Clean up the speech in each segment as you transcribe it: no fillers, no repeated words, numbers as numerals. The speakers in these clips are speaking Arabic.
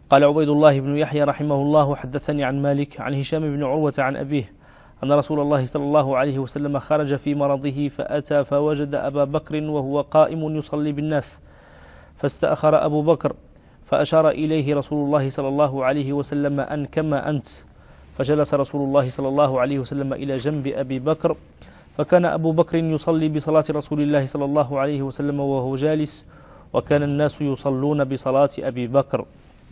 قال عبيد الله بن يحيى رحمه الله: حدثني عن مالك عن هشام بن عروة عن أبيه أن رسول الله صلى الله عليه وسلم خرج في مرضه فأتى فوجد أبا بكر وهو قائم يصلي بالناس، فاستأخر أبو بكر فأشار إليه رسول الله صلى الله عليه وسلم أن كما أنت، فجلس رسول الله صلى الله عليه وسلم إلى جنب أبي بكر، فكان أبو بكر يصلي بصلاة رسول الله صلى الله عليه وسلم وهو جالس، وكان الناس يصلون بصلاة أبي بكر.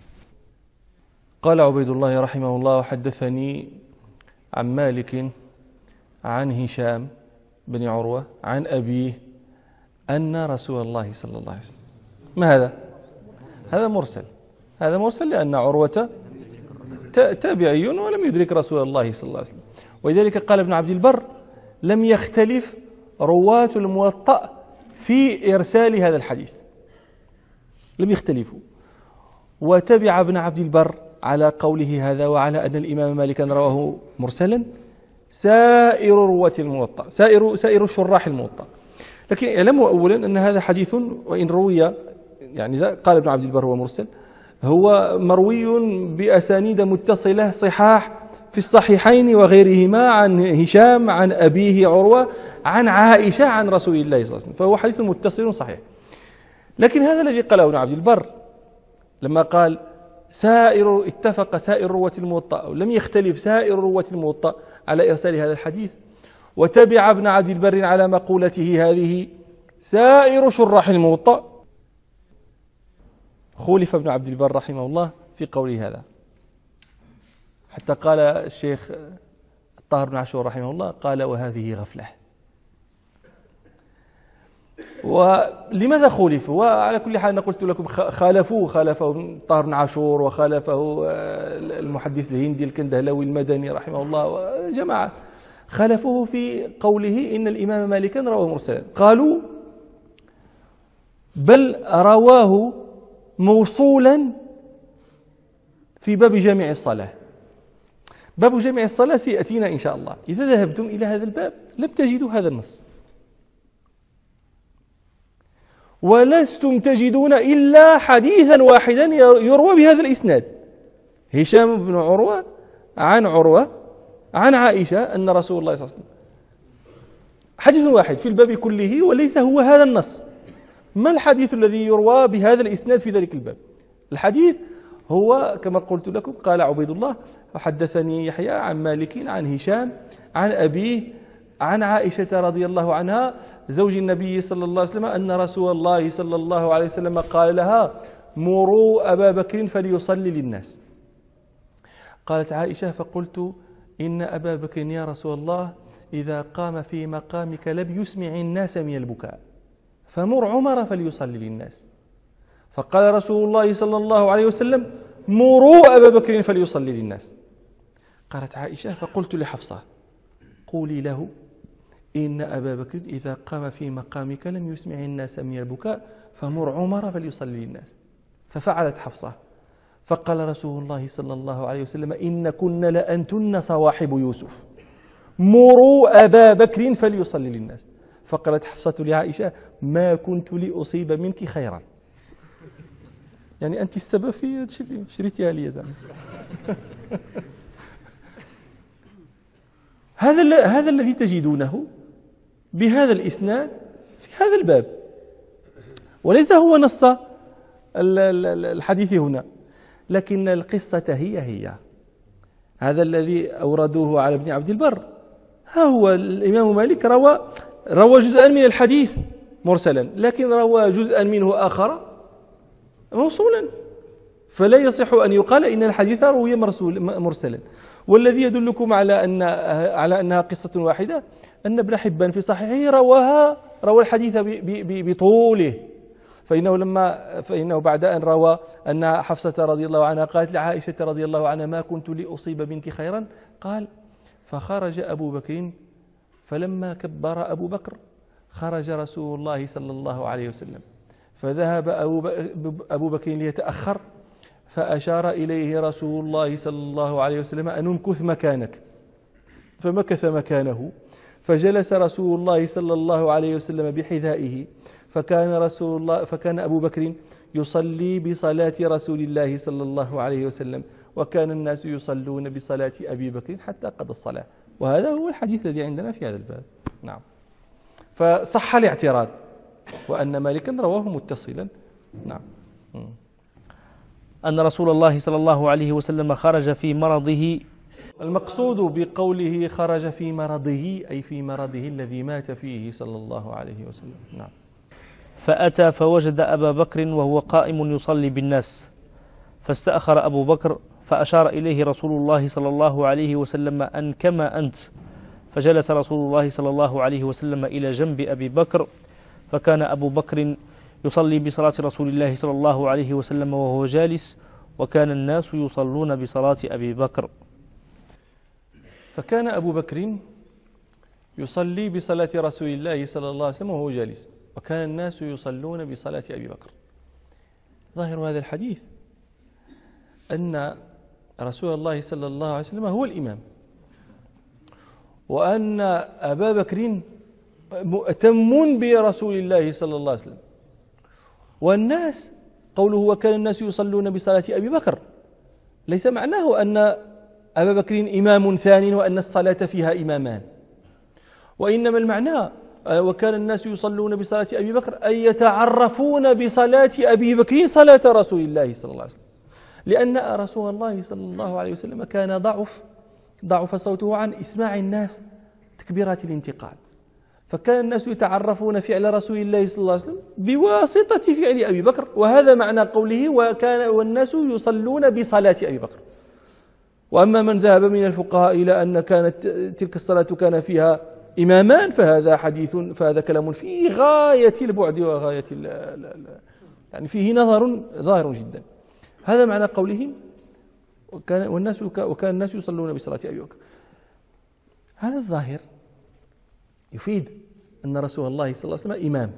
قال عبيد الله رحمه الله: حدثني عن مالك عن هشام بن عروة عن أبيه أن رسول الله صلى الله عليه وسلم. ما هذا؟ هذا مرسل. هذا مرسل لأن عروة تابعي ولم يدرك رسول الله صلى الله عليه وسلم. ولذلك قال ابن عبد البر: لم يختلف رواة الموطأ في إرسال هذا الحديث، لم يختلفوا. وتبع ابن عبد البر على قوله هذا وعلى أن الإمام مالكا رواه مرسلا سائر رواة الموطأ، سائر شراح الموطأ. لكن اعلموا أولا أن هذا حديث وإن روي، يعني قال ابن عبد البر هو مرسل، هو مروي بأسانيد متصلة صحاح في الصحيحين وغيرهما عن هشام عن أبيه عروة عن عائشة عن رسول الله صلى الله عليه وسلم، فهو حديث متصل صحيح. لكن هذا الذي قاله ابن عبد البر لما قال اتفق سائر رواة الموطأ، لم يختلف سائر رواة الموطأ على إرسال هذا الحديث، وتبع ابن عبد البر على مقولته هذه سائر شراح الموطأ، خولف ابن عبد البر رحمه الله في قوله هذا، حتى قال الشيخ الطاهر بن عاشور رحمه الله قال: وهذه غفلة. ولماذا خولفوا؟ وعلى كل حال أنا قلت لكم خالفه الطاهر بن عاشور، وخالفه المحدث الهندي الكندهلوي المدني رحمه الله وجماعة، خالفوه في قوله إن الإمام مالكا رواه مرسلا. قالوا بل رواه موصولا في باب جامع الصلاة. باب جامع الصلاة سيأتينا إن شاء الله. إذا ذهبتم إلى هذا الباب لم تجدوا هذا النص، ولستم تجدون إلا حديثا واحدا يروى بهذا الإسناد: هشام بن عروة عن عائشة أن رسول الله صلى الله عليه وسلم. حديث واحد في الباب كله وليس هو هذا النص. ما الحديث الذي يروى بهذا الإسناد في ذلك الباب؟ الحديث هو كما قلت لكم، قال عبيد الله: حدثني يحيى عن مالك عن هشام عن أبيه عن عائشة رضي الله عنها زوج النبي صلى الله عليه وسلم أن رسول الله صلى الله عليه وسلم قال لها: مروا أبا بكر فليصلي للناس. قالت عائشة: فقلت: إن أبا بكر يا رسول الله إذا قام في مقامك لم يسمع الناس من البكاء، فمر عمر فليصلي للناس. فقال رسول الله صلى الله عليه وسلم: مروا أبا بكر فليصلي للناس. قالت عائشة: فقلت لحفصة: قولي له إن أبا بكر إذا قام في مقامك لم يسمع الناس من البكاء، فمر عمر فليصلي للناس. ففعلت حفصة، فقال رسول الله صلى الله عليه وسلم: إن كن لأنتن صواحب يوسف، مروا أبا بكر فليصلي للناس. فقالت حفصة لعائشة: ما كنت لأصيب منك خيرا. يعني أنت السبب في شريتها لي زعما. هذا الذي تجدونه بهذا الإسناد في هذا الباب، وليس هو نص الحديث هنا، لكن القصة هي هذا الذي أوردوه على ابن عبد البر. ها هو الإمام مالك روى جزءا من الحديث مرسلا، لكن روى جزءا منه آخر موصولا، فلا يصح أن يقال إن الحديث روي مرسلا. والذي يدلكم على أنها قصة واحدة أن ابن حبان في صحيحه روى الحديث بطوله، فإنه بعد أن روى أن حفصة رضي الله عنها قالت لعائشة رضي الله عنها: ما كنت لأصيب منك خيرا، قال: فخرج أبو بكر، فلما كبر أبو بكر خرج رسول الله صلى الله عليه وسلم، فذهب أبو بكر ليتأخر، فأشار إليه رسول الله صلى الله عليه وسلم أن امكث مكانك، فمكث مكانه، فجلس رسول الله صلى الله عليه وسلم بحذائه، فكان أبو بكر يصلي بصلاة رسول الله صلى الله عليه وسلم، وكان الناس يصلون بصلاة أبي بكر حتى قضى الصلاة. وهذا هو الحديث الذي عندنا في هذا الباب. نعم. فصح الاعتراض، وأن مالكا رواه متصلا. نعم. أن رسول الله صلى الله عليه وسلم خرج في مرضه. المقصود بقوله خرج في مرضه أي في مرضه الذي مات فيه صلى الله عليه وسلم. نعم. فأتى فوجد أبا بكر وهو قائم يصلي بالناس، فاستأخر أبو بكر فأشار إليه رسول الله صلى الله عليه وسلم أن كما أنت، فجلس رسول الله صلى الله عليه وسلم إلى جنب أبي بكر، فكان أبو بكر يصلي بصلاة رسول الله صلى الله عليه وسلم وهو جالس، وكان الناس يصلون بصلاة أبي بكر. فكان أبو بكر يصلي بصلاة رسول الله صلى الله عليه وسلم وهو جالس، وكان الناس يصلون بصلاة أبي بكر. ظاهر هذا الحديث أن رسول الله صلى الله عليه وسلم هو الإمام، وأن أبا بكر مؤتم برسول الله صلى الله عليه وسلم، والناس قوله وكان الناس يصلون بصلاة أبي بكر ليس معناه أن أبا بكر إمام ثاني وأن الصلاة فيها إمامان، وإنما المعنى وكان الناس يصلون بصلاة أبي بكر أي يتعرفون بصلاة أبي بكر صلاة رسول الله صلى الله عليه وسلم، لأن رسول الله صلى الله عليه وسلم كان ضعف صوته عن إسماع الناس تكبيرات الانتقال، فكان الناس يتعرفون فعل رسول الله صلى الله عليه وسلم بواسطة فعل أبي بكر، وهذا معنى قوله والناس يصلون بصلاة أبي بكر. وأما من ذهب من الفقهاء إلى أن كانت تلك الصلاة كان فيها إمامان فهذا كلام فيه غاية البعد وغاية يعني فيه نظر ظاهر جدا. هذا معنى قولهم وكان الناس يصلون بصلاة أبي بكر. هذا الظاهر يفيد أن رسول الله صلى الله عليه وسلم إمام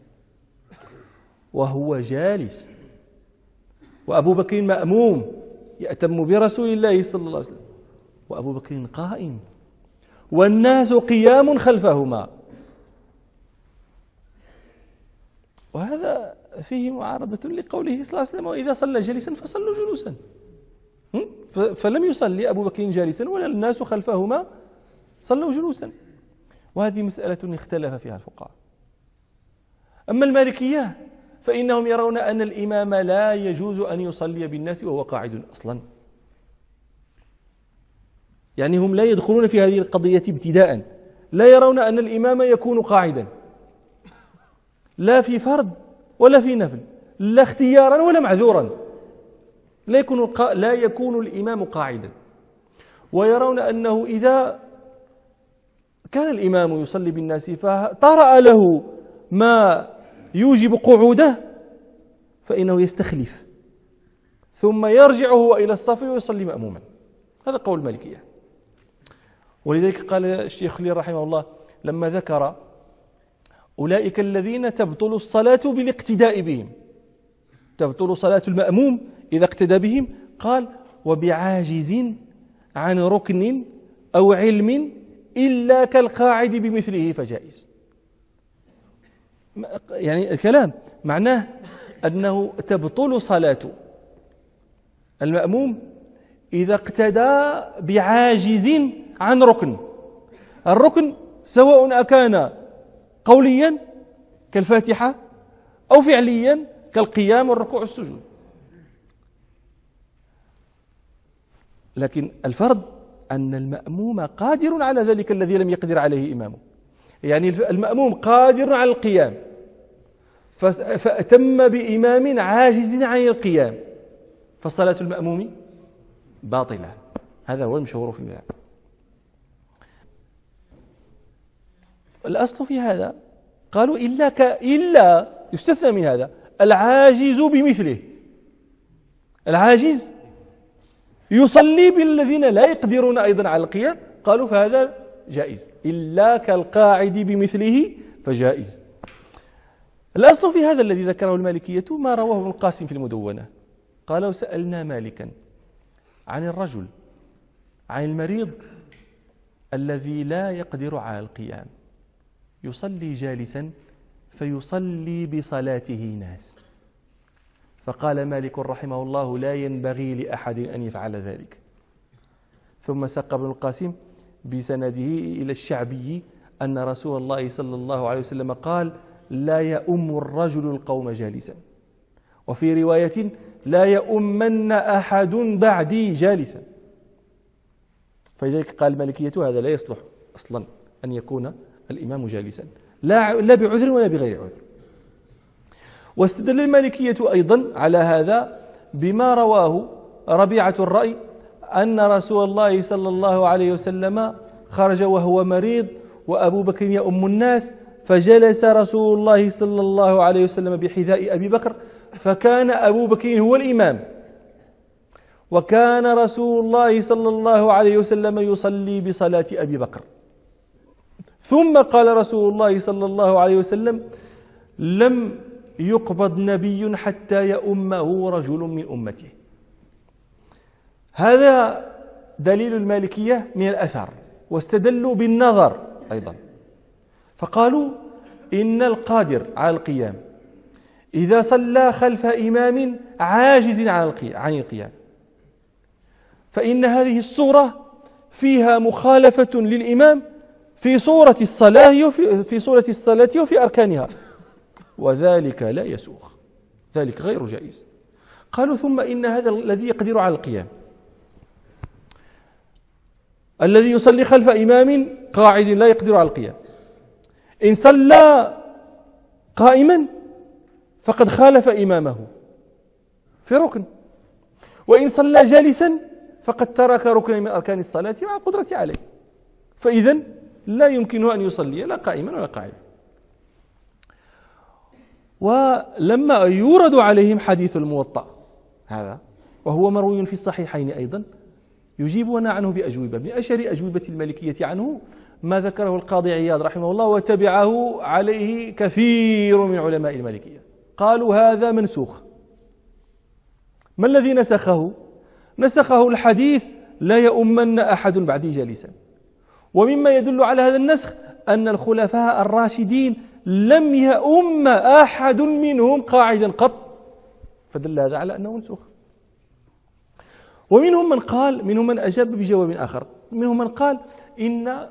وهو جالس، وأبو بكر مأموم يأتم برسول الله صلى الله عليه وسلم، وأبو بكر قائم والناس قيام خلفهما. وهذا فيه معارضة لقوله صلى الله عليه وسلم وإذا صلى جالسا فصلوا جلوسا، فلم يصلي أبو بكر جالسا ولا الناس خلفهما صلوا جلوسا. وهذه مسألة اختلف فيها الفقهاء. أما المالكية فإنهم يرون أن الإمام لا يجوز أن يصلي بالناس وهو قاعد أصلا، يعني هم لا يدخلون في هذه القضية ابتداء، لا يرون أن الإمام يكون قاعدا لا في فرض ولا في نفل، لا اختيارا ولا معذورا، لا يكون الإمام قاعدا. ويرون أنه إذا كان الإمام يصلي بالناس فطرأ له ما يوجب قعوده فإنه يستخلف ثم يرجع هو إلى الصف ويصلي مأموما. هذا قول المالكية. ولذلك قال الشيخ خليل رحمه الله لما ذكر أولئك الذين تبطل الصلاة بالاقتداء بهم، تبطل صلاة المأموم إذا اقتدى بهم، قال وبعاجز عن ركن أو علم إلا كالقاعد بمثله فجائز. يعني الكلام معناه أنه تبطل صلاة المأموم إذا اقتدى بعاجز عن ركن. الركن سواء أكان قوليا كالفاتحة أو فعليا كالقيام والركوع والسجود. لكن الفرض أن المأموم قادر على ذلك الذي لم يقدر عليه إمامه، يعني المأموم قادر على القيام فأتم بإمام عاجز عن القيام فصلاة المأموم باطلة. هذا هو المشهور في المذهب. الأصل في هذا قالوا إلا يستثنى من هذا العاجز بمثله، العاجز يصلي بالذين لا يقدرون أيضا على القيام، قالوا فهذا جائز، إلا كالقاعد بمثله فجائز. الأصل في هذا الذي ذكره المالكية ما رواه ابن القاسم في المدونة، قالوا سألنا مالكا عن الرجل عن المريض الذي لا يقدر على القيام يصلي جالسا فيصلي بصلاته ناس، فقال مالك رحمه الله: لا ينبغي لأحد أن يفعل ذلك. ثم ساق ابن القاسم بسنده إلى الشعبي أن رسول الله صلى الله عليه وسلم قال: لا يؤم الرجل القوم جالسا. وفي رواية: لا يؤمن أحد بعدي جالسا. فلذلك قال المالكية: هذا لا يصلح أصلا أن يكون الإمام جالسا، لا بعذر ولا بغير عذر. واستدل المالكية أيضا على هذا بما رواه ربيعة الرأي أن رسول الله صلى الله عليه وسلم خرج وهو مريض وأبو بكر يؤم الناس، فجلس رسول الله صلى الله عليه وسلم بحذاء أبي بكر، فكان أبو بكر هو الإمام، وكان رسول الله صلى الله عليه وسلم يصلي بصلاة أبي بكر. ثم قال رسول الله صلى الله عليه وسلم: لم يقبض نبي حتى يؤمه رجل من أمته. هذا دليل المالكية من الأثر، واستدلوا بالنظر أيضا، فقالوا: إن القادر على القيام إذا صلى خلف إمام عاجز عن القيام، فإن هذه الصورة فيها مخالفة للإمام في صورة الصلاة وفي أركانها، وذلك لا يسوغ، ذلك غير جائز. قالوا: ثم إن هذا الذي يقدر على القيام الذي يصلي خلف إمام قاعد لا يقدر على القيام، إن صلى قائما فقد خالف إمامه في ركن، وإن صلى جالسا فقد ترك ركن من أركان الصلاة مع القدرة عليه، فإذن لا يمكنه أن يصلي لا قائما ولا قاعدا. ولما يورد عليهم حديث الموطأ هذا، وهو مروي في الصحيحين أيضا، يجيبون عنه بأجوبة. من أشهر أجوبة المالكية عنه ما ذكره القاضي عياض رحمه الله، وتبعه عليه كثير من علماء المالكية. قالوا: هذا منسوخ. ما الذي نسخه؟ نسخه الحديث: لا يؤمن أحد بعدي جالسا. ومما يدل على هذا النسخ أن الخلفاء الراشدين لم يؤم أحد منهم قاعدا قط، فدل هذا على أنه منسوخ. ومنهم من قال، منهم من أجاب بجواب آخر، منهم من قال: إن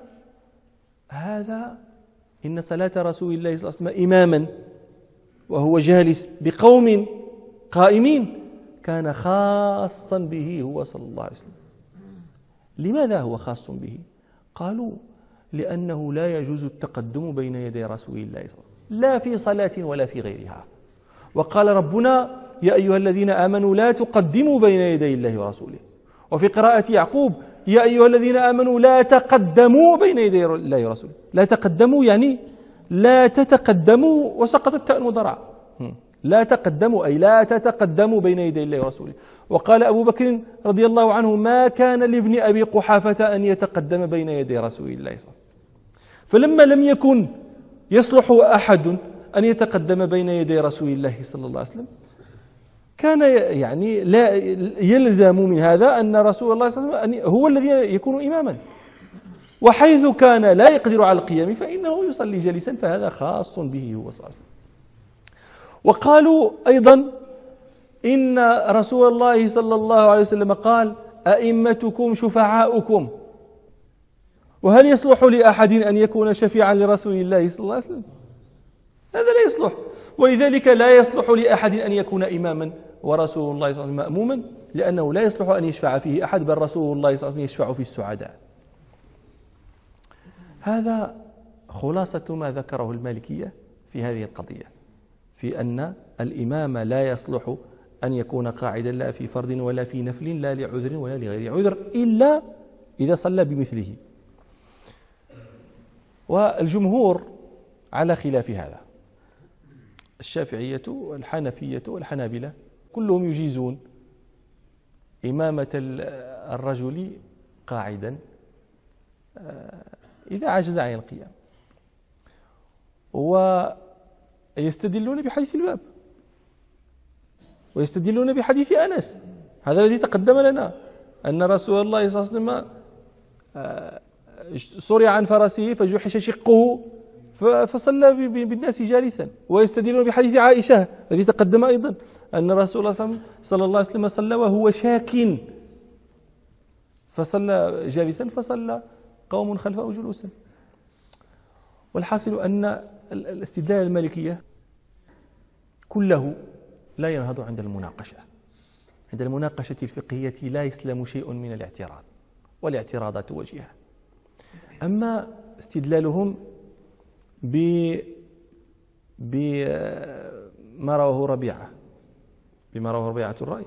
صلاة رسول الله صلى الله عليه وسلم إماما وهو جالس بقوم قائمين كان خاصا به هو صلى الله عليه وسلم. لماذا هو خاص به؟ قالوا: لأنه لا يجوز التقدم بين يدي رسول الله صلى الله عليه وسلم لا في صلاة ولا في غيرها. وقال ربنا: يا أيها الذين آمنوا لا تقدموا بين يدي الله ورسوله. وفي قراءة يعقوب: يا أيها الذين آمنوا لا تقدموا بين يدي الله ورسوله. لا تقدموا يعني لا تتقدموا، وسقطت التاء المضارعة. لا تقدموا أي لا تتقدموا بين يدي الله ورسوله. وقال أبو بكر رضي الله عنه: ما كان لابن أبي قحافة أن يتقدم بين يدي رسول الله صلى الله عليه وسلم. فلما لم يكن يصلح أحد أن يتقدم بين يدي رسول الله صلى الله عليه وسلم، كان يعني لا يلزم من هذا أن رسول الله صلى الله عليه وسلم هو الذي يكون إماما، وحيث كان لا يقدر على القيام فإنه يصلي جالسا، فهذا خاص به هو صلى الله عليه وسلم. وقالوا أيضا: إن رسول الله صلى الله عليه وسلم قال: أئمتكم شفعاؤكم. وهل يصلح لأحد أن يكون شفيعا لرسول الله صلى الله عليه وسلم؟ هذا لا يصلح. ولذلك لا يصلح لأحد أن يكون إماما ورسول الله صلى الله عليه وسلم مأموما، لأنه لا يصلح أن يشفع فيه أحد، بل رسول الله صلى الله عليه وسلم يشفع في السعداء. هذا خلاصة ما ذكره المالكية في هذه القضية، في أن الإمام لا يصلح أن يكون قاعدا لا في فرض ولا في نفل، لا لعذر ولا لغير عذر، إلا إذا صلى بمثله. والجمهور على خلاف هذا، الشافعية والحنفية والحنابلة كلهم يجيزون إمامة الرجل قاعدا إذا عجز عن القيام، ويستدلون بحديث الباب، ويستدلون بحديث أنس هذا الذي تقدم لنا، أن رسول الله صلى الله عليه وسلم صرع عن فرسه فجحش شقه فصلى بالناس جالسا. ويستدلون بحديث عائشة الذي تقدم أيضا أن رسول الله صلى الله عليه وسلم صلى وهو شاك، فصلى جالسا فصلى قوم خلفه جلوسا. والحاصل أن الاستدلال المالكية كله لا ينهض عند المناقشة. عند المناقشة الفقهية لا يسلم شيء من الاعتراض، والاعتراضات وجيهة. أما استدلالهم بما رواه ربيعة الرأي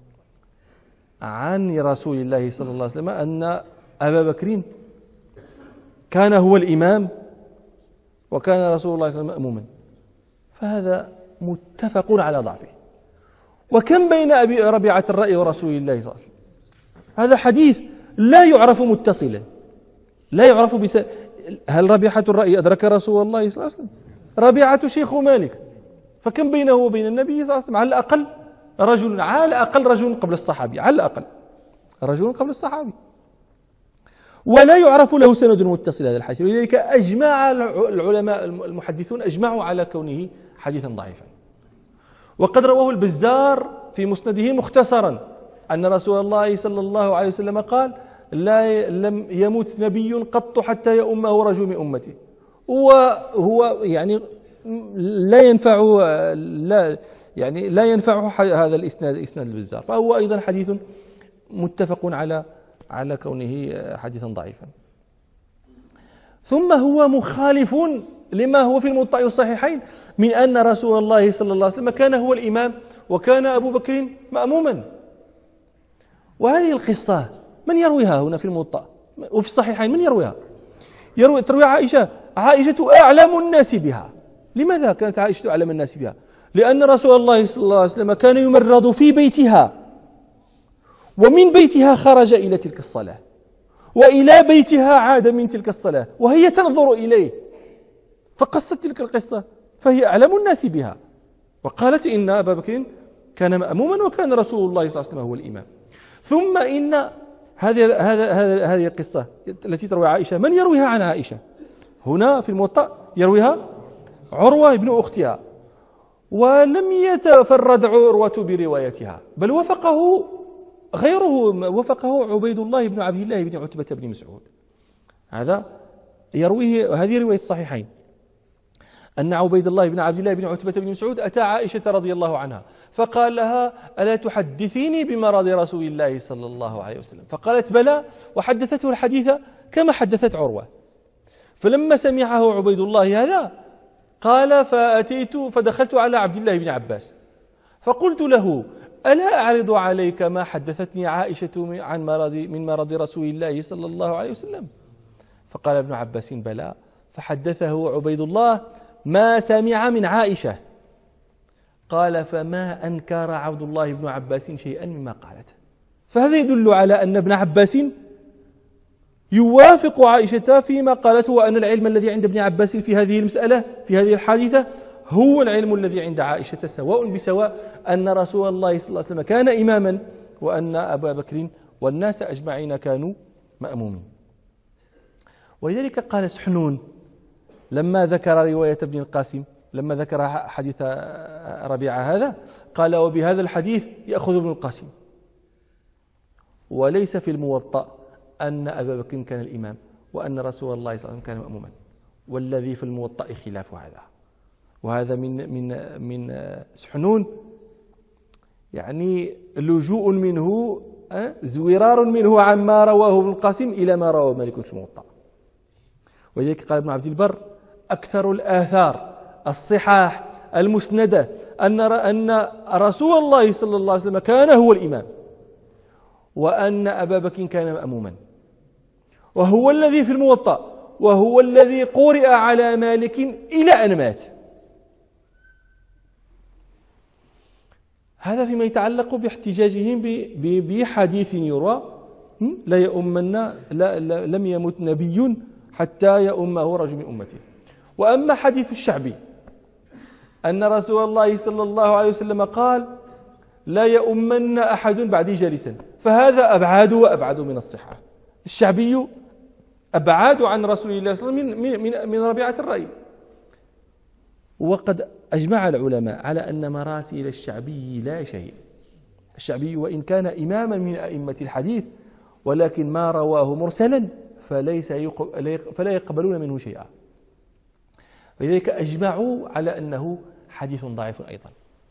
عن رسول الله صلى الله عليه وسلم أن أبا بكر كان هو الإمام وكان رسول الله صلى الله عليه وسلم مأموما، فهذا متفق على ضعفه. وكم بين أبي ربيعة الرأي ورسول الله صلى الله عليه وسلم؟ هذا حديث لا يعرف متصلا، لا يعرف هل ربيعة الرأي أدرك رسول الله صلى الله عليه وسلم؟ ربيعة شيخ مالك، فكم بينه وبين النبي صلى الله عليه وسلم؟ على الأقل رجل قبل الصحابي، على الأقل رجل قبل الصحابي، ولا يعرف له سند متصل هذا الحديث. ولذلك أجمع العلماء المحدثون أجمعوا على كونه حديثا ضعيفا. وقد رواه البزار في مسنده مختصرا أن رسول الله صلى الله عليه وسلم قال: لم يمت نبي قط حتى يؤمه رجل من أمته. وهو يعني لا ينفع هذا الإسناد، إسناد البزار، فهو أيضا حديث متفق على كونه حديثا ضعيفا. ثم هو مخالف لما هو في الموطأ والصحيحين من أن رسول الله صلى الله عليه وسلم كان هو الإمام وكان أبو بكر مأموما. وهذه القصة من يرويها هنا في الموطأ وفي الصحيحين؟ من يرويها؟ تروي عائشة أعلم الناس بها. لماذا كانت عائشة أعلم الناس بها؟ لأن رسول الله صلى الله عليه وسلم كان يمرض في بيتها، ومن بيتها خرج إلى تلك الصلاة، وإلى بيتها عاد من تلك الصلاة، وهي تنظر إليه، فقصت تلك القصة، فهي أعلم الناس بها، وقالت إن أبا بكر كان مأموما وكان رسول الله صلى الله عليه وسلم هو الإمام. ثم إن هذه القصة التي تروي عائشة من يرويها عن عائشة؟ هنا في الموطأ يرويها عروة ابن أختها، ولم يتفرد عروة بروايتها، بل وفقه غيره، وفقه عبيد الله بن عبد الله بن عتبة بن مسعود. هذا يرويه، هذه رواية الصحيحين، أن عبيد الله بن عبد الله بن عتبة بن مسعود أتى عائشة رضي الله عنها فقال لها: ألا تحدثيني بمرض رسول الله صلى الله عليه وسلم؟ فقالت: بلى، وحدثته الحديث كما حدثت عروة. فلما سمعه عبيد الله هذا قال: فدخلت على عبد الله بن عباس فقلت له: ألا أعرض عليك ما حدثتني عائشة من مرض رسول الله صلى الله عليه وسلم؟ فقال ابن عباس: بلى. فحدثه عبيد الله ما سمع من عائشة. قال: فما أنكر عبد الله بن عباس شيئا مما قالته. فهذا يدل على أن ابن عباس يوافق عائشة فيما قالته، وأن العلم الذي عند ابن عباس في هذه المسألة، في هذه الحادثة، هو العلم الذي عند عائشة سواء بسواء، أن رسول الله صلى الله عليه وسلم كان إماما، وأن أبا بكر والناس أجمعين كانوا مأمومين. ولذلك قال سحنون لما ذكر رواية ابن القاسم، لما ذكر حديث ربيعة هذا، قال: وبهذا الحديث يأخذ ابن القاسم، وليس في الموطأ أن أبا بكر كان الإمام وأن رسول الله صلى الله عليه وسلم كان مأموما، والذي في الموطأ خلاف هذا. وهذا من سحنون، يعني لجوء منه، زورار منه عما رواه ابن القاسم إلى ما رواه مالك في الموطأ. ولذلك قال ابن عبد البر: أكثر الآثار الصحاح المسندة أن رسول الله صلى الله عليه وسلم كان هو الإمام، وأن أبا بكر كان مأموما، وهو الذي في الموطأ، وهو الذي قرئ على مالك إلى أن مات. هذا فيما يتعلق باحتجاجهم بحديث يروى: لا يؤمن، لم يمت نبي حتى يؤمه رجل من أمته. وأما حديث الشعبي أن رسول الله صلى الله عليه وسلم قال: لا يؤمن أحد بعدي جالسا، فهذا أبعاد وأبعد من الصحة. الشعبي أبعاد عن رسول الله صلى الله عليه وسلم من ربيعة الرأي. وقد أجمع العلماء على أن مراسيل الشعبي لا شيء. الشعبي وإن كان إماما من أئمة الحديث ولكن ما رواه مرسلا فلا يقبلون منه شيئا، لذلك أجمعوا على أنه حديث ضعيف أيضا.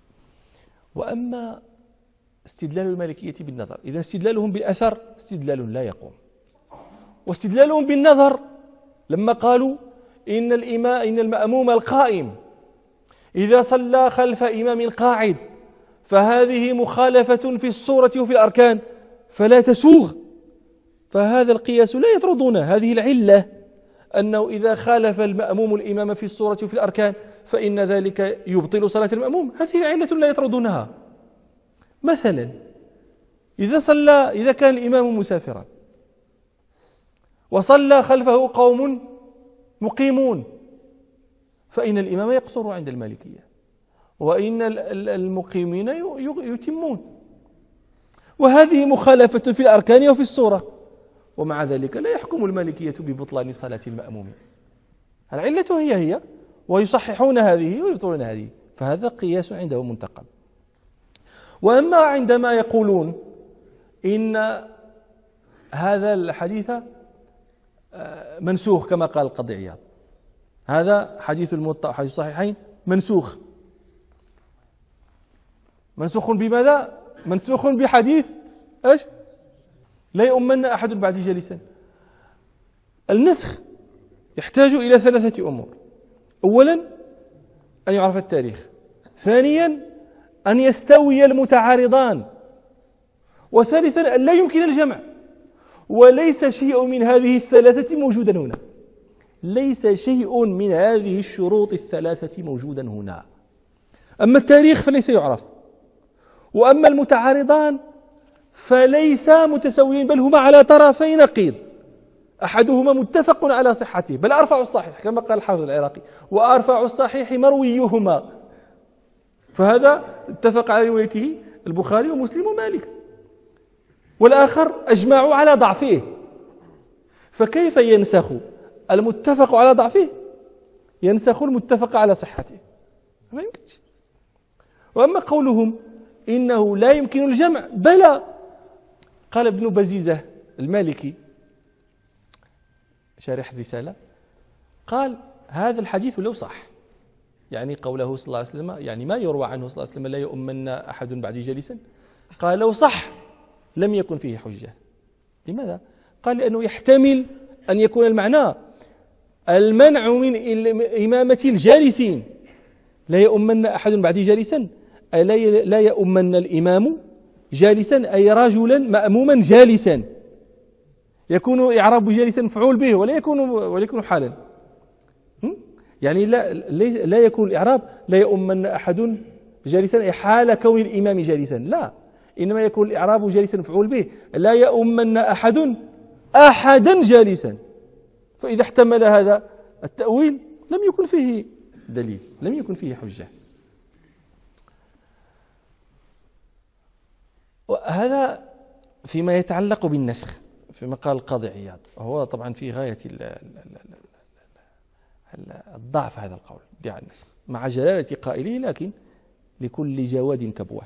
وأما استدلال المالكية بالنظر، إذا استدلالهم بالأثر استدلال لا يقوم. واستدلالهم بالنظر لما قالوا إن المأموم القائم إذا صلى خلف إمام قاعد فهذه مخالفة في الصورة وفي الأركان فلا تسوغ، فهذا القياس لا يطردونه. هذه العلة أنه إذا خالف المأموم الإمام في الصورة وفي الأركان فإن ذلك يبطل صلاة المأموم، هذه علة لا يطردونها. مثلا إذا كان الإمام مسافرا وصلى خلفه قوم مقيمون فإن الإمام يقصر عند المالكية وإن المقيمين يتمون، وهذه مخالفة في الأركان وفي الصورة، ومع ذلك لا يحكم المالكية ببطلان صلاة المأموم. العلة هي ويصححون هذه ويبطلون هذه، فهذا قياس عندهم منتقم. وأما عندما يقولون إن هذا الحديث منسوخ كما قال القاضي عياض، هذا حديث الموطأ حديث الصحيحين منسوخ بماذا؟ منسوخ بحديث ايش؟ لا يؤمن أحد بعد جالسا. النسخ يحتاج إلى 3 أمور: أولا أن يعرف التاريخ، ثانيا أن يستوي المتعارضان، وثالثا أن لا يمكن الجمع. وليس شيء من هذه الثلاثة موجودا هنا، ليس شيء من هذه الشروط الثلاثة موجودا هنا. أما التاريخ فليس يعرف، وأما المتعارضان فليس متساويين بل هما على طرفي نقيض، أحدهما متفق على صحته بل أرفع الصحيح كما قال الحافظ العراقي، وأرفع الصحيح مرويهما، فهذا اتفق على روايته البخاري ومسلم ومالك، والآخر أجمعوا على ضعفه، فكيف ينسخ المتفق على ضعفه ينسخ المتفق على صحته؟ ما يمكنش. وأما قولهم إنه لا يمكن الجمع، بلى، قال ابن بزيزة المالكي شارح الرسالة، قال هذا الحديث لو صح، يعني قوله صلى الله عليه وسلم، يعني ما يروى عنه صلى الله عليه وسلم لا يؤمن أحد بعد جالسا، قال لو صح لم يكن فيه حجة. لماذا؟ قال لأنه يحتمل أن يكون المعنى المنع من إمامة الجالسين، لا يؤمن أحد بعد جالسا، أي لا يؤمن الإمام جالسا أي رجلا مأموما جالسا، يكون إعراب جالسا مفعول به ولا يكون حالا، يعني لا يكون الإعراب لا يؤمن أحد جالسا أي حال كون الإمام جالسا، لا، إنما يكون الإعراب جالسا مفعول به، لا يؤمن أحدا جالسا. فإذا احتمل هذا التأويل لم يكن فيه دليل، لم يكن فيه حجة. وهذا فيما يتعلق بالنسخ فيما قال القاضي عياض، وهو طبعا في غاية الضعف هذا القول ادعاء النسخ مع جلالة قائله، لكن لكل جواد كبوة.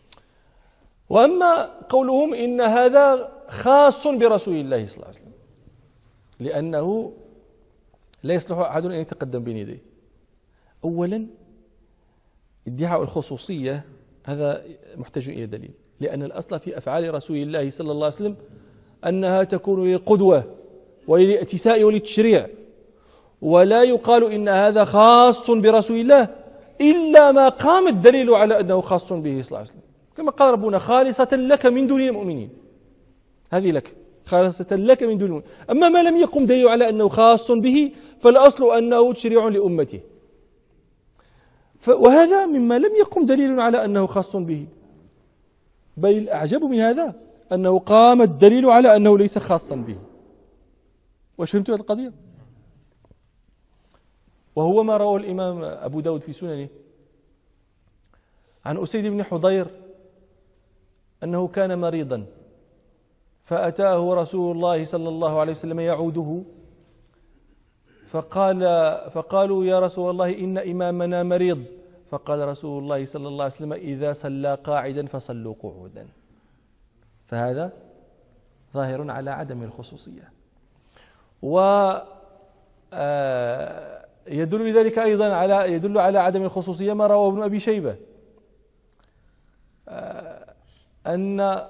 وأما قولهم إن هذا خاص برسول الله صلى الله عليه وسلم لأنه لا يصلح أحد أن يتقدم بين يديه. أولا ادعاء الخصوصية هذا محتاج إلى دليل، لأن الأصل في أفعال رسول الله صلى الله عليه وسلم أنها تكون للقدوة وللاتساء وللتشريع، ولا يقال إن هذا خاص برسول الله إلا ما قام الدليل على أنه خاص به صلى الله عليه وسلم، كما قال ربنا خالصة لك من دون المؤمنين، هذه لك خالصة لك من دون المؤمنين. أما ما لم يقم دليل على أنه خاص به فالأصل أنه تشريع لأمته، وهذا مما لم يقم دليل على أنه خاص به، بل الأعجب من هذا أنه قام الدليل على أنه ليس خاصا به. وش فهمتوا هذه القضية؟ وهو ما رواه الإمام أبو داود في سننه عن أسيد بن حضير أنه كان مريضا فأتاه رسول الله صلى الله عليه وسلم يعوده، فقالوا يا رسول الله إن إمامنا مريض، فقال رسول الله صلى الله عليه وسلم إذا صلى قاعدا فصلوا قعودا. فهذا ظاهر على عدم الخصوصية. يدل ذلك أيضا على عدم الخصوصية ما رواه ابن أبي شيبة أن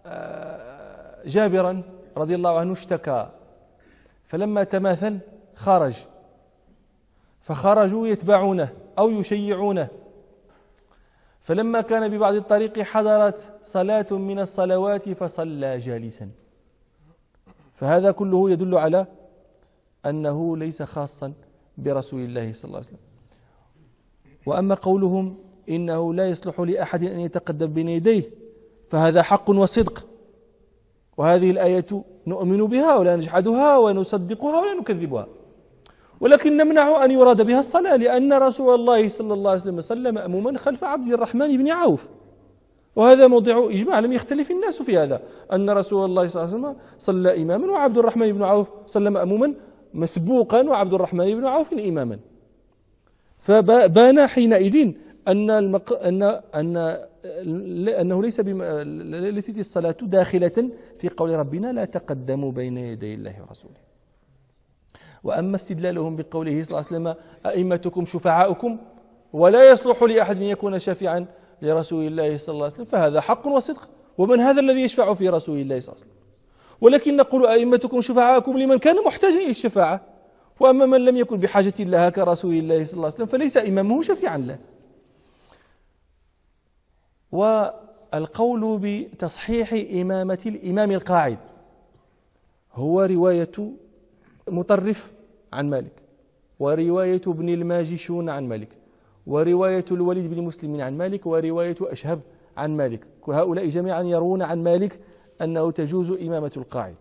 جابرا رضي الله عنه اشتكى، فلما تماثل خرج، فخرجوا يتبعونه أو يشيعونه، فلما كان ببعض الطريق حضرت صلاة من الصلوات فصلى جالسا. فهذا كله يدل على أنه ليس خاصا برسول الله صلى الله عليه وسلم. وأما قولهم إنه لا يصلح لأحد أن يتقدم بين يديه فهذا حق وصدق، وهذه الآية نؤمن بها ولا نجحدها ونصدقها ولا نكذبها، ولكن نمنع أن يراد بها الصلاة، لأن رسول الله صلى الله عليه وسلم صلى مأموما خلف عبد الرحمن بن عوف، وهذا موضع إجماع لم يختلف الناس في هذا، أن رسول الله صلى الله عليه وسلم صلى إماما وعبد الرحمن بن عوف صلى مأموما مسبوقا وعبد الرحمن بن عوف إماما. فبان حينئذ أنه ليست الصلاة داخلة في قول ربنا لا تقدموا بين يدي الله ورسوله. وأما استدلالهم بقوله صلى الله عليه وسلم أئمتكم شفعاؤكم ولا يصلح لأحد أن يكون شافعا لرسول الله صلى الله عليه وسلم، فهذا حق وصدق، ومن هذا الذي يشفع في رسول الله صلى الله عليه وسلم؟ ولكن نقول أئمتكم شفعاؤكم لمن كان محتاجا إلى الشفاعة، وأما من لم يكن بحاجة لها كرسول الله صلى الله عليه وسلم فليس إمامه شفيعا له. والقول بتصحيح إمامة الإمام القاعد هو رواية مطرف عن مالك، ورواية ابن الماجشون عن مالك، ورواية الوليد بن مسلم عن مالك، ورواية أشهب عن مالك، وهؤلاء جميعا يرون عن مالك أنه تجوز إمامة القاعد.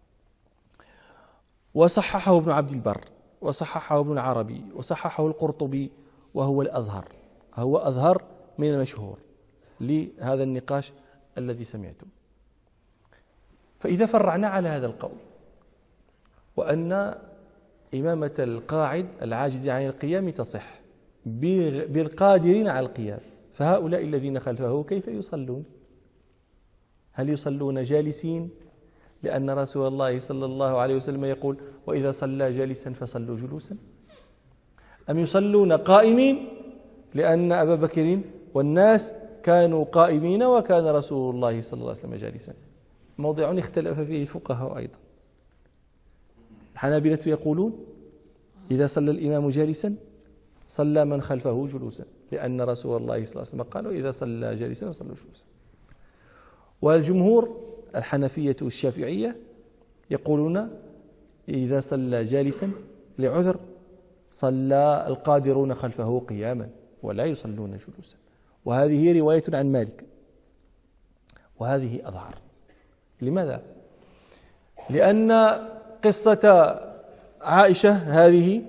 وصححه ابن عبد البر، وصححه ابن العربي، وصححه القرطبي، وهو الأظهر، هو أظهر من المشهور لهذا النقاش الذي سمعته. فإذا فرعنا على هذا القول وأن إمامة القاعد العاجز عن القيام تصح بالقادرين على القيام، فهؤلاء الذين خلفه كيف يصلون؟ هل يصلون جالسين؟ لأن رسول الله صلى الله عليه وسلم يقول وإذا صلى جالسا فصلوا جلوسا، أم يصلون قائمين؟ لأن أبا بكر والناس كانوا قائمين وكان رسول الله صلى الله عليه وسلم جالسا. موضع اختلف فيه الفقهاء أيضا. الحنابلة يقولون إذا صلى الإمام جالسا صلى من خلفه جلوسا، لأن رسول الله صلى الله عليه وسلم قال إذا صلى جالسا فصلوا جلوسا. والجمهور الحنفية والشافعية يقولون إذا صلى جالسا لعذر صلى القادرون خلفه قياما ولا يصلون جلوسا، وهذه رواية عن مالك، وهذه أظهر. لماذا؟ لأن قصة عائشة هذه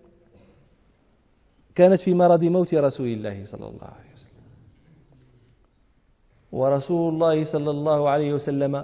كانت في مرض موت رسول الله صلى الله عليه وسلم، ورسول الله صلى الله عليه وسلم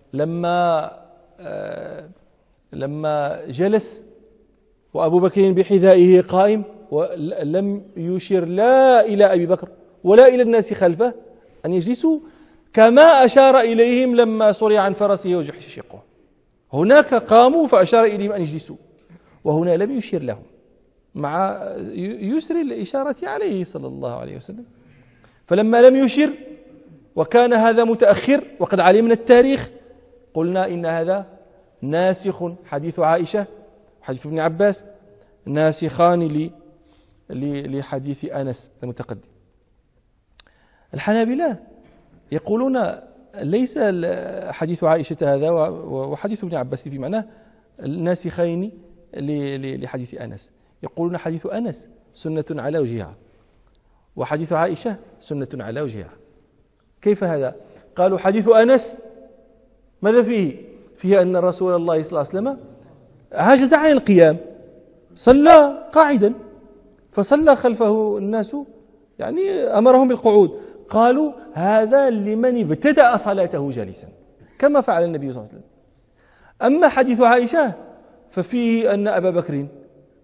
لما جلس وأبو بكر بحذائه قائم ولم يشير لا إلى أبي بكر ولا إلى الناس خلفه أن يجلسوا كما أشار إليهم لما صرع عن فرسه وجحش شقه. هناك قاموا فأشار إليهم أن يجلسوا، وهنا لم يشير لهم مع يسر الإشارة عليه صلى الله عليه وسلم. فلما لم يشير وكان هذا متأخر وقد علمنا التاريخ قلنا إن هذا ناسخ، حديث عائشة وحديث ابن عباس ناسخان لحديث أنس المتقدم. الحنابلة يقولون ليس حديث عائشة هذا وحديث ابن عباس في معناه الناسخين لحديث أنس. يقولون حديث أنس سنة على وجهها، وحديث عائشة سنة على وجهها. كيف هذا؟ قالوا حديث أنس ماذا فيه؟ فيه أن رسول الله صلى الله عليه وسلم عجز عن القيام، صلى قاعدا، فصلى خلفه الناس، يعني أمرهم بالقعود. قالوا هذا لمن ابتدأ صلاته جالسا كما فعل النبي صلى الله عليه وسلم. أما حديث عائشة ففيه أن أبا بكر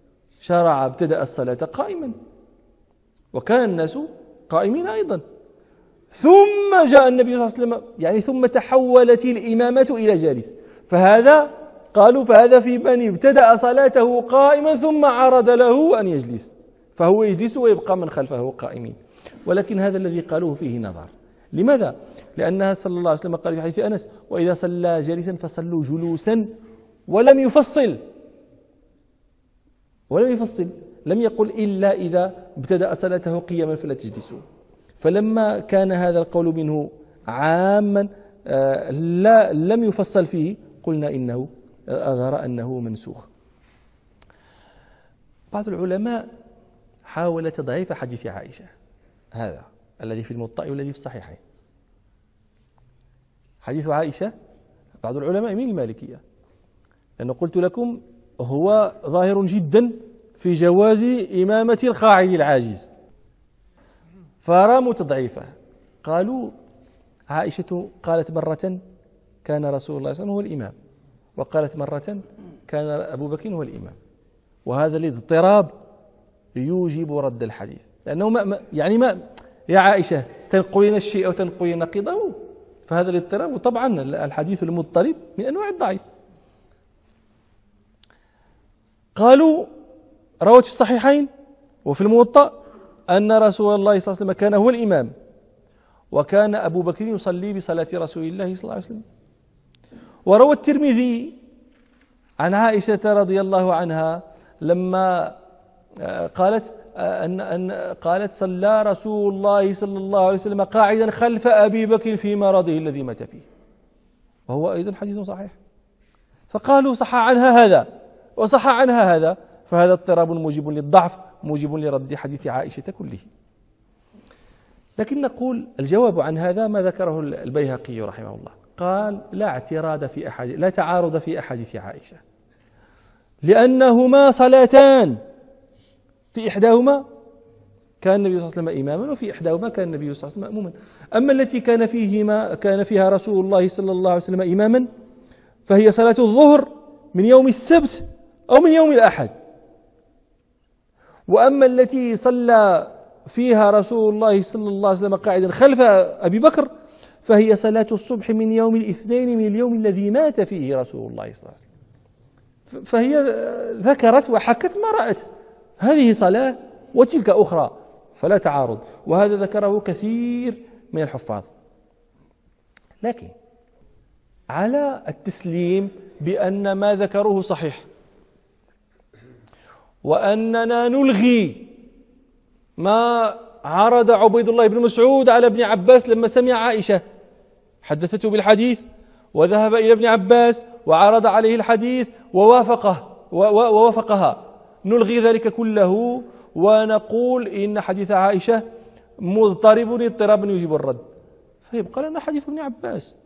ابتدأ الصلاة قائما، وكان الناس قائمين أيضا، ثم جاء النبي صلى الله عليه وسلم، يعني ثم تحولت الإمامة إلى جالس. قالوا فهذا في من ابتدأ صلاته قائما ثم عرض له أن يجلس، فهو يجلس ويبقى من خلفه قائمين. ولكن هذا الذي قالوه فيه نظر. لماذا؟ لأنها صلى الله عليه وسلم قال في حديث أنس: وإذا صلى جالسا فصلوا جلوسا، ولم يفصل، لم يقل إلا إذا ابتدأ صلاته قياما فلا تجلسوا. فلما كان هذا القول منه عاما لم يفصل فيه، قلنا إنه أظهر أنه منسوخ. بعض العلماء حاول تضعيف حديث عائشة هذا الذي في الموطأ والذي في الصحيحين. حديث عائشة بعض العلماء من المالكية، لأنه قلت لكم هو ظاهر جدا في جواز إمامة القاعد العاجز، فراموا تضعيفه. قالوا عائشة قالت مرة كان رسول الله صلى الله عليه وسلم هو الإمام، وقالت مرة كان أبو بكر هو الإمام، وهذا الاضطراب يوجب رد الحديث، لأنه يا عائشة تنقلين الشيء أو تنقلين نقيضه، فهذا الاضطراب. وطبعا الحديث المضطرب من أنواع الضعيف. قالوا روت في الصحيحين وفي الموطأ أن رسول الله صلى الله عليه وسلم كان هو الإمام، وكان أبو بكر يصلي بصلاة رسول الله صلى الله عليه وسلم. وروى الترمذي عن عائشة رضي الله عنها لما قالت صلى رسول الله صلى الله عليه وسلم قاعدا خلف أبي بكر في مرضه الذي مات فيه، وهو أيضا حديث صحيح. فقالوا صح عنها هذا وصح عنها هذا، فهذا اضطراب موجب للضعف، موجب لرد حديث عائشة كله. لكن نقول الجواب عن هذا ما ذكره البيهقي رحمه الله، قال لا تعارض في أحاديث عائشة، لأنهما صلاتان، في إحداهما كان النبي صلى الله عليه وسلم إماما، وفي إحداهما كان النبي صلى الله عليه وسلم مأموما. أما التي كان فيها رسول الله صلى الله عليه وسلم إماما فهي صلاة الظهر من يوم السبت أو من يوم الأحد. وأما التي صلى فيها رسول الله صلى الله عليه وسلم قاعدا خلف أبي بكر فهي صلاة الصبح من يوم الاثنين من اليوم الذي مات فيه رسول الله صلى الله عليه وسلم. فهي ذكرت وحكت ما رأت، هذه صلاة وتلك أخرى، فلا تعارض. وهذا ذكره كثير من الحفاظ. لكن على التسليم بأن ما ذكروه صحيح، وأننا نلغي ما عرض عبيد الله بن مسعود على ابن عباس لما سمع عائشة حدثته بالحديث، وذهب إلى ابن عباس وعرض عليه الحديث ووافقها، نلغي ذلك كله ونقول إن حديث عائشة مضطرب اضطرابا يجب الرد، فيبقى لنا حديث ابن عباس،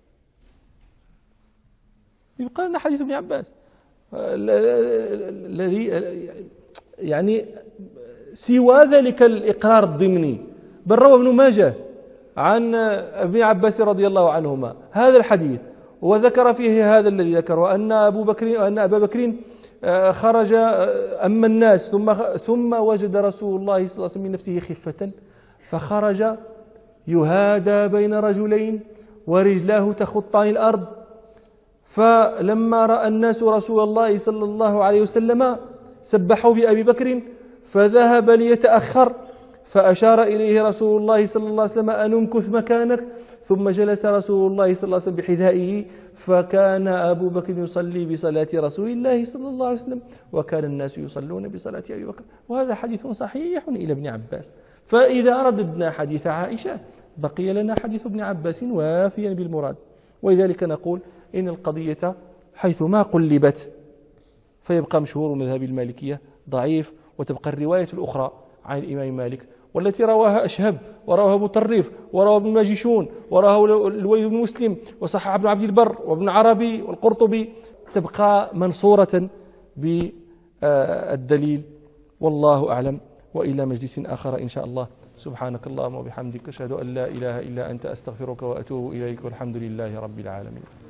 الذي يعني سوى ذلك الإقرار الضمني. بل روى ابن ماجه عن ابن عباس رضي الله عنهما هذا الحديث، وذكر فيه هذا الذي ذكر، وأن أبا بكر خرج أما الناس ثم وجد رسول الله صلى الله عليه وسلم من نفسه خفة فخرج يهادى بين رجلين ورجلاه تخطان الأرض، فلما رأى الناس رسول الله صلى الله عليه وسلم سبحوا بأبي بكر فذهب ليتأخر، فأشار إليه رسول الله صلى الله عليه وسلم أن امكث مكانك، ثم جلس رسول الله صلى الله عليه وسلم بحذائه، فكان أبو بكر يصلي بصلاة رسول الله صلى الله عليه وسلم، وكان الناس يصلون بصلاة أبي بكر. وهذا حديث صحيح إلى ابن عباس. فإذا رددنا حديث عائشة بقي لنا حديث ابن عباس وافيا بالمراد. ولذلك نقول إن القضية حيثما قلبت فيبقى مشهور مذهب المالكية ضعيف، وتبقى الرواية الأخرى عن الإمام مالك والتي رواها أشهب ورواها مطرف ورواها ابن ماجشون ورواها الوليد بن مسلم وصحح ابن عبد البر وابن عربي والقرطبي، تبقى منصورة بالدليل. والله أعلم، وإلى مجلس آخر إن شاء الله. سبحانك اللهم وبحمدك أشهد أن لا إله إلا أنت أستغفرك وأتوب إليك، والحمد لله رب العالمين.